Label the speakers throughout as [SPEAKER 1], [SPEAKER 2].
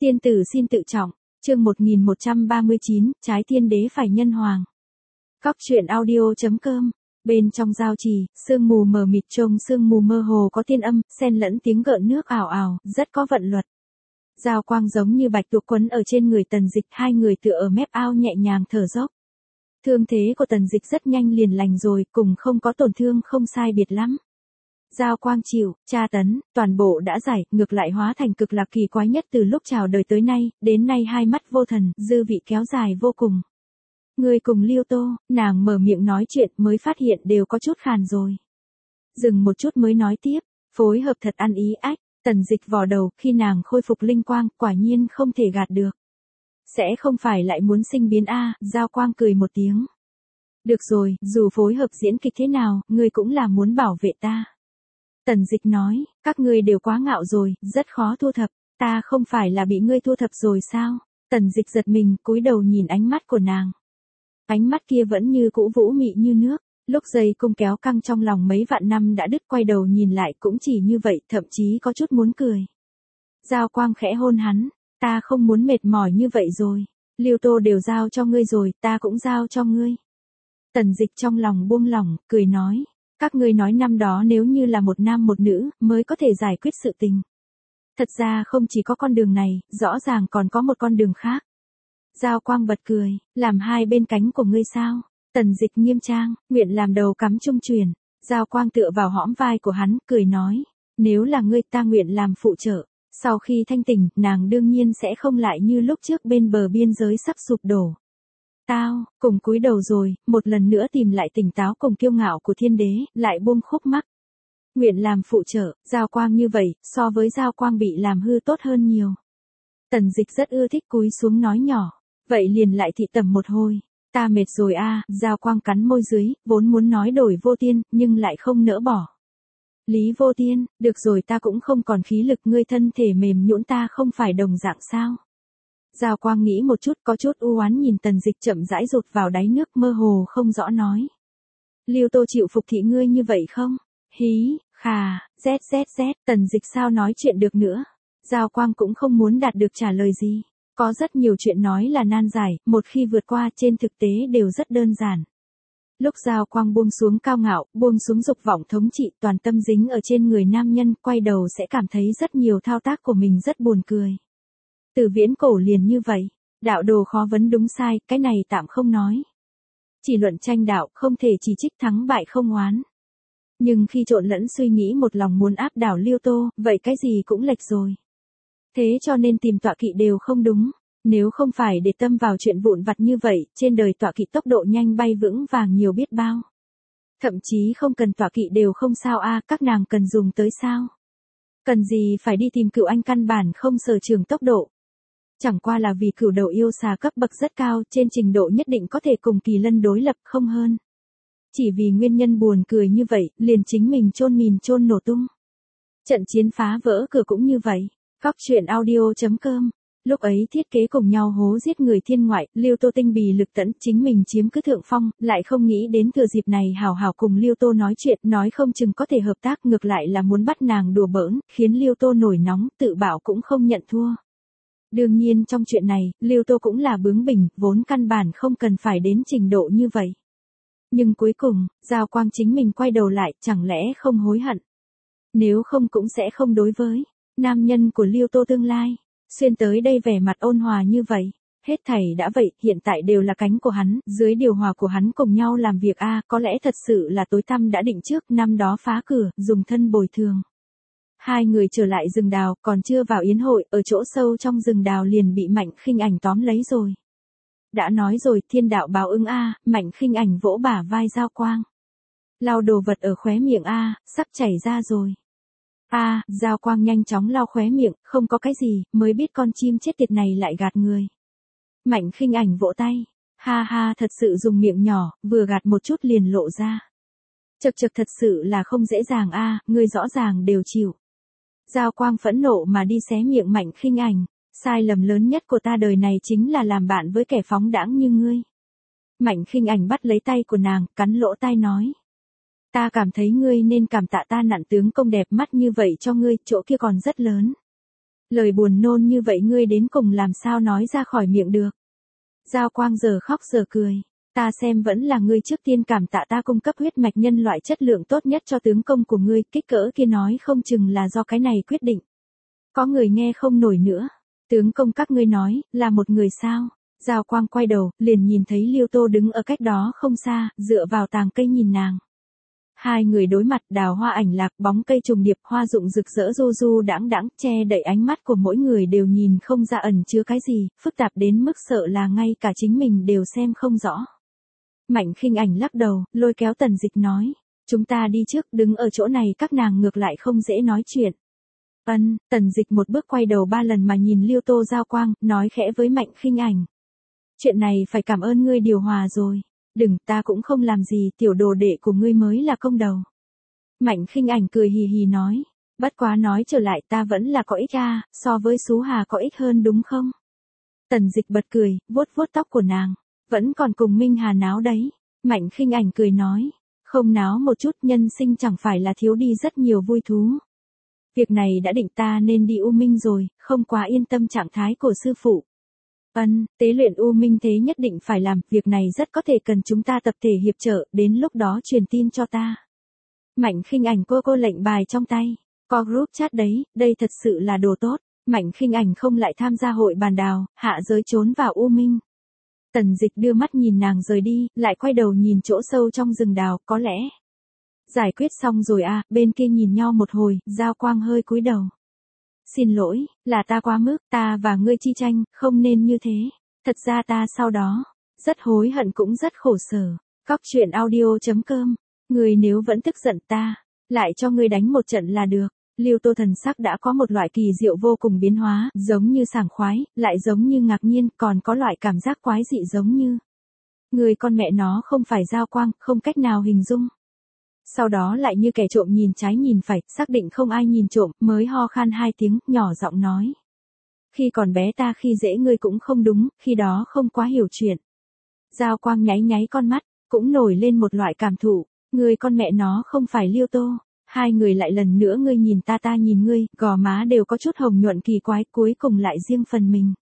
[SPEAKER 1] Tiên tử xin tự trọng, chương 1139, trái thiên đế phải nhân hoàng. Góc truyện audio.com. Bên trong giao trì, sương mù mờ mịt trông sương mù mơ hồ có tiên âm, xen lẫn tiếng gợn nước ảo ảo, rất có vận luật. Giao quang giống như bạch tuộc quấn ở trên người Tần Dịch, hai người tựa ở mép ao nhẹ nhàng thở dốc. Thương thế của Tần Dịch rất nhanh liền lành rồi, cùng không có tổn thương không sai biệt lắm. Giao quang chịu, tra tấn, toàn bộ đã giải, ngược lại hóa thành cực lạc kỳ quái nhất từ lúc chào đời tới nay, đến nay hai mắt vô thần, dư vị kéo dài vô cùng. Người cùng Liêu Tô, nàng mở miệng nói chuyện mới phát hiện đều có chút khàn rồi. Dừng một chút mới nói tiếp, phối hợp thật ăn ý ách, Tần Dịch vò đầu, khi nàng khôi phục linh quang, quả nhiên không thể gạt được. Sẽ không phải lại muốn sinh biến a? Giao quang cười một tiếng. Được rồi, dù phối hợp diễn kịch thế nào, ngươi cũng là muốn bảo vệ ta. Tần Dịch nói, các ngươi đều quá ngạo rồi, rất khó thu thập, ta không phải là bị ngươi thu thập rồi sao? Tần Dịch giật mình, cúi đầu nhìn ánh mắt của nàng. Ánh mắt kia vẫn như cũ vũ mị như nước, lúc dây cung kéo căng trong lòng mấy vạn năm đã đứt, quay đầu nhìn lại cũng chỉ như vậy, thậm chí có chút muốn cười. Giao quang khẽ hôn hắn, ta không muốn mệt mỏi như vậy rồi, Liêu Tô đều giao cho ngươi rồi, ta cũng giao cho ngươi. Tần Dịch trong lòng buông lỏng, cười nói. Các ngươi nói năm đó nếu như là một nam một nữ, mới có thể giải quyết sự tình. Thật ra không chỉ có con đường này, rõ ràng còn có một con đường khác. Giao quang bật cười, làm hai bên cánh của ngươi sao? Tần Dịch nghiêm trang, nguyện làm đầu cắm trung truyền. Giao quang tựa vào hõm vai của hắn, cười nói. Nếu là ngươi ta nguyện làm phụ trợ. Sau khi thanh tỉnh, nàng đương nhiên sẽ không lại như lúc trước bên bờ biên giới sắp sụp đổ. Tao, cùng cúi đầu rồi, một lần nữa tìm lại tỉnh táo cùng kiêu ngạo của thiên đế, lại buông khúc mắc. Nguyện làm phụ trợ, giao quang như vậy, so với giao quang bị làm hư tốt hơn nhiều. Tần Dịch rất ưa thích cúi xuống nói nhỏ, vậy liền lại thị tẩm một hồi. Ta mệt rồi a. Giao quang cắn môi dưới, vốn muốn nói đổi Vô Tiên, nhưng lại không nỡ bỏ. Lý Vô Tiên, được rồi, ta cũng không còn khí lực, ngươi thân thể mềm nhũn ta không phải đồng dạng sao? Giao quang nghĩ một chút, có chút u oán nhìn Tần Dịch chậm rãi rụt vào đáy nước, mơ hồ không rõ nói. Liêu Tô chịu phục thị ngươi như vậy không? Hí, khà, z. Tần Dịch sao nói chuyện được nữa? Giao quang cũng không muốn đạt được trả lời gì. Có rất nhiều chuyện nói là nan giải, một khi vượt qua trên thực tế đều rất đơn giản. Lúc Giao quang buông xuống cao ngạo, buông xuống dục vọng thống trị, toàn tâm dính ở trên người nam nhân, quay đầu sẽ cảm thấy rất nhiều thao tác của mình rất buồn cười. Từ viễn cổ liền như vậy, đạo đồ khó vấn đúng sai, cái này tạm không nói. Chỉ luận tranh đạo, không thể chỉ trích thắng bại không oán. Nhưng khi trộn lẫn suy nghĩ một lòng muốn áp đảo Liêu Tô, vậy cái gì cũng lệch rồi. Thế cho nên tìm tọa kỵ đều không đúng. Nếu không phải để tâm vào chuyện vụn vặt như vậy, trên đời tọa kỵ tốc độ nhanh bay vững vàng nhiều biết bao. Thậm chí không cần tọa kỵ đều không sao a, các nàng cần dùng tới sao? Cần gì phải đi tìm cựu anh, căn bản không sở trường tốc độ. Chẳng qua là vì cửu đầu yêu xà cấp bậc rất cao, trên trình độ nhất định có thể cùng Kỳ Lân đối lập, không hơn. Chỉ vì nguyên nhân buồn cười như vậy, liền chính mình chôn mìn chôn nổ tung. Trận chiến phá vỡ cửa cũng như vậy. Góc truyện audio.com. Lúc ấy thiết kế cùng nhau hố giết người thiên ngoại, Liêu Tô tinh bì lực tẫn, chính mình chiếm cứ thượng phong, lại không nghĩ đến thừa dịp này hào hào cùng Liêu Tô nói chuyện, nói không chừng có thể hợp tác, ngược lại là muốn bắt nàng đùa bỡn, khiến Liêu Tô nổi nóng, tự bảo cũng không nhận thua. Đương nhiên trong chuyện này, Liêu Tô cũng là bướng bỉnh, vốn căn bản không cần phải đến trình độ như vậy. Nhưng cuối cùng, Giao quang chính mình quay đầu lại, chẳng lẽ không hối hận? Nếu không cũng sẽ không đối với nam nhân của Liêu Tô tương lai. Xuyên tới đây vẻ mặt ôn hòa như vậy. Hết thảy đã vậy, hiện tại đều là cánh của hắn, dưới điều hòa của hắn cùng nhau làm việc a, có lẽ thật sự là tối tăm đã định trước, năm đó phá cửa, dùng thân bồi thường. Hai người trở lại rừng đào, còn chưa vào yến hội, ở chỗ sâu trong rừng đào liền bị Mạnh Khinh Ảnh tóm lấy rồi. Đã nói rồi, thiên đạo báo ứng a. Mạnh Khinh Ảnh vỗ bả vai Giao quang. Lau đồ vật ở khóe miệng a, sắp chảy ra rồi. Giao quang nhanh chóng lau khóe miệng, không có cái gì, mới biết con chim chết tiệt này lại gạt người. Mạnh Khinh Ảnh vỗ tay. Ha ha, thật sự dùng miệng nhỏ, vừa gạt một chút liền lộ ra. Chật thật sự là không dễ dàng a, ngươi rõ ràng đều chịu. Giao quang phẫn nộ mà đi xé miệng Mạnh Khinh Ảnh. Sai lầm lớn nhất của ta đời này chính là làm bạn với kẻ phóng đãng như ngươi. Mạnh Khinh Ảnh bắt lấy tay của nàng, cắn lỗ tai nói. Ta cảm thấy ngươi nên cảm tạ ta, nặn tướng công đẹp mắt như vậy cho ngươi, chỗ kia còn rất lớn. Lời buồn nôn như vậy ngươi đến cùng làm sao nói ra khỏi miệng được. Giao Quang giờ khóc giờ cười. Ta xem vẫn là ngươi trước tiên cảm tạ ta cung cấp huyết mạch nhân loại chất lượng tốt nhất cho tướng công của ngươi, kích cỡ kia nói không chừng là do cái này quyết định. Có người nghe không nổi nữa. Tướng công các ngươi nói, là một người sao? Giao Quang quay đầu, liền nhìn thấy Liêu Tô đứng ở cách đó không xa, dựa vào tàng cây nhìn nàng. Hai người đối mặt, đào hoa ảnh lạc, bóng cây trùng điệp, hoa rụng rực rỡ du du đãng đãng, che đậy ánh mắt của mỗi người đều nhìn không ra ẩn chứa cái gì, phức tạp đến mức sợ là ngay cả chính mình đều xem không rõ. Mạnh Khinh Ảnh lắc đầu, lôi kéo Tần Dịch nói, chúng ta đi trước, đứng ở chỗ này các nàng ngược lại không dễ nói chuyện. Tần Dịch một bước quay đầu 3 lần mà nhìn Liêu Tô Giao Quang, nói khẽ với Mạnh Khinh Ảnh. Chuyện này phải cảm ơn ngươi điều hòa rồi. Đừng, ta cũng không làm gì, tiểu đồ đệ của ngươi mới là công đầu. Mạnh Khinh Ảnh cười hì hì nói, bất quá nói trở lại ta vẫn là có ích so với Sú Hà có ích hơn đúng không? Tần Dịch bật cười, vuốt vuốt tóc của nàng, vẫn còn cùng Minh Hà náo đấy. Mạnh Khinh Ảnh cười nói, không náo một chút, nhân sinh chẳng phải là thiếu đi rất nhiều vui thú. Việc này đã định, ta nên đi U Minh rồi, không quá yên tâm trạng thái của sư phụ. Tế luyện U Minh thế nhất định phải làm, việc này rất có thể cần chúng ta tập thể hiệp trợ, đến lúc đó truyền tin cho ta. Mạnh Khinh Ảnh cô lệnh bài trong tay, có group chat đấy, đây thật sự là đồ tốt. Mạnh Khinh Ảnh không lại tham gia hội bàn đào, hạ giới trốn vào U Minh. Tần Dịch đưa mắt nhìn nàng rời đi, lại quay đầu nhìn chỗ sâu trong rừng đào, có lẽ giải quyết xong rồi bên kia nhìn nhau một hồi, Giao Quang hơi cúi đầu. Xin lỗi, là ta quá mức, ta và ngươi chi tranh, không nên như thế. Thật ra ta sau đó, rất hối hận cũng rất khổ sở. Cóc truyện audio.com, ngươi nếu vẫn tức giận ta, lại cho ngươi đánh một trận là được. Liêu Tô thần sắc đã có một loại kỳ diệu vô cùng biến hóa, giống như sảng khoái, lại giống như ngạc nhiên, còn có loại cảm giác quái dị giống như người con mẹ nó không phải Giao Quang, không cách nào hình dung. Sau đó lại như kẻ trộm nhìn trái nhìn phải, xác định không ai nhìn trộm, mới ho khan 2 tiếng, nhỏ giọng nói. Khi còn bé ta khi dễ ngươi cũng không đúng, khi đó không quá hiểu chuyện. Giao Quang nháy nháy con mắt, cũng nổi lên một loại cảm thụ, người con mẹ nó không phải Liêu Tô. Hai người lại lần nữa ngươi nhìn ta nhìn ngươi, gò má đều có chút hồng nhuận kỳ quái, cuối cùng lại riêng phần mình.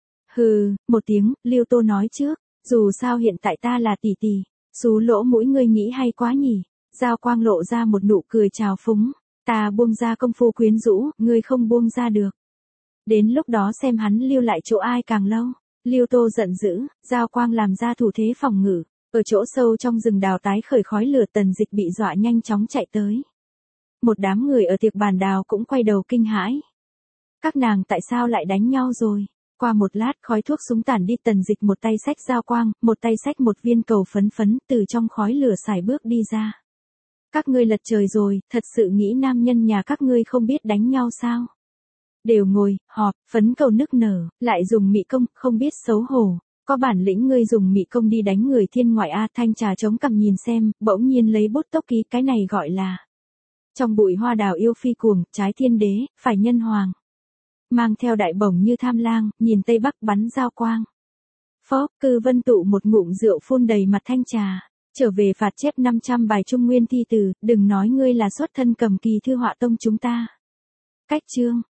[SPEAKER 1] Hừ, một tiếng, Liêu Tô nói trước, dù sao hiện tại ta là tỷ tỷ, xú lỗ mũi ngươi nghĩ hay quá nhỉ. Giao Quang lộ ra một nụ cười trào phúng, ta buông ra công phu quyến rũ, ngươi không buông ra được. Đến lúc đó xem hắn lưu lại chỗ ai càng lâu. Liêu Tô giận dữ, Giao Quang làm ra thủ thế phòng ngự, ở chỗ sâu trong rừng đào tái khởi khói lửa. Tần Dịch bị dọa nhanh chóng chạy tới. Một đám người ở tiệc bàn đào cũng quay đầu kinh hãi. Các nàng tại sao lại đánh nhau rồi? Qua một lát khói thuốc súng tản đi, Tần Dịch một tay xách Giao Quang, một tay xách một viên cầu phấn phấn, từ trong khói lửa xài bước đi ra. Các ngươi lật trời rồi, thật sự nghĩ nam nhân nhà các ngươi không biết đánh nhau sao? Đều ngồi, họp, phấn cầu nức nở, lại dùng mị công, không biết xấu hổ. Có bản lĩnh ngươi dùng mị công đi đánh người thiên ngoại Thanh Trà chống cằm nhìn xem, bỗng nhiên lấy bút tốc ký, cái này gọi là. Trong bụi hoa đào yêu phi cuồng, trái thiên đế, phải nhân hoàng. Mang theo đại bổng như tham lang, nhìn Tây Bắc bắn Giao Quang. Phó, Cư Vân tụ một ngụm rượu phun đầy mặt Thanh Trà. Trở về phạt chép 500 bài Trung Nguyên thi từ, đừng nói ngươi là xuất thân cầm kỳ thư họa tông chúng ta. Cách chương.